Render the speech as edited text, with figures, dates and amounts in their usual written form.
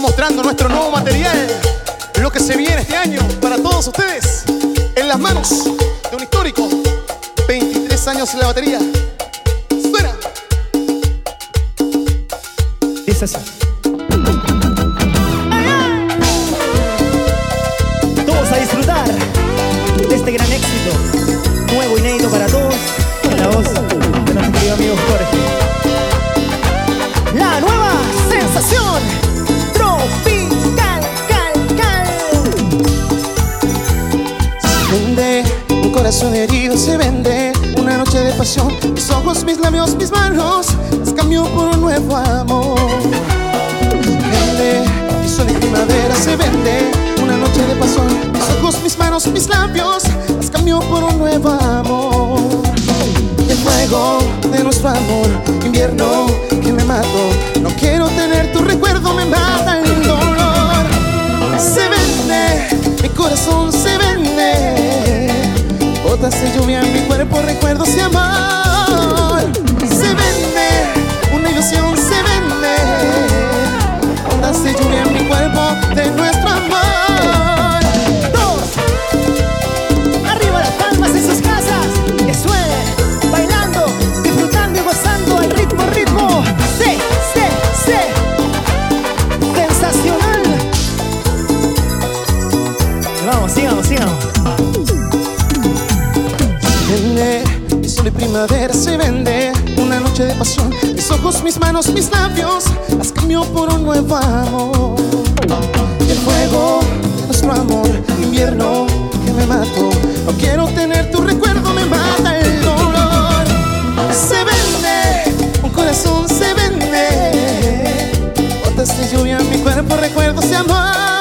mostrando nuestro nuevo material, lo que se viene este año para todos ustedes, en las manos de un histórico, 23 años en la batería. Suena. Es así. Todos a disfrutar de este gran éxito, nuevo, inédito para todos, con la voz de nuestro querido amigo Jorge. La nueva sensación tropical, Se vende, un corazón herido se vende, una noche de pasión, mis ojos, mis labios, mis manos, las cambio por un nuevo amor. Vende, mi sol y primavera se vende, una noche de pasión, mis ojos, mis manos, mis labios, las cambio por un nuevo amor. El fuego de nuestro amor, invierno que me mato, no quiero tener tu recuerdo, me mata el dolor. Se vende, mi corazón se vende, gotas de lluvia en mi cuerpo, recuerdos de amor. Se vende, una ilusión se vende, gotas de lluvia en mi cuerpo de nuestro amor. dos, arriba las palmas en sus casas, que suene, bailando, disfrutando y gozando al ritmo, ritmo. Sensacional. Vamos, sigamos. Vende, mi sol y primavera se vende, una noche de pasión, mis ojos, mis manos, mis labios, las cambio por un nuevo amor. Y el fuego de nuestro amor, invierno que me mato, no quiero tener tu recuerdo, me mata el dolor. Se vende, un corazón se vende, gotas de lluvia en mi cuerpo, recuerdos de amor.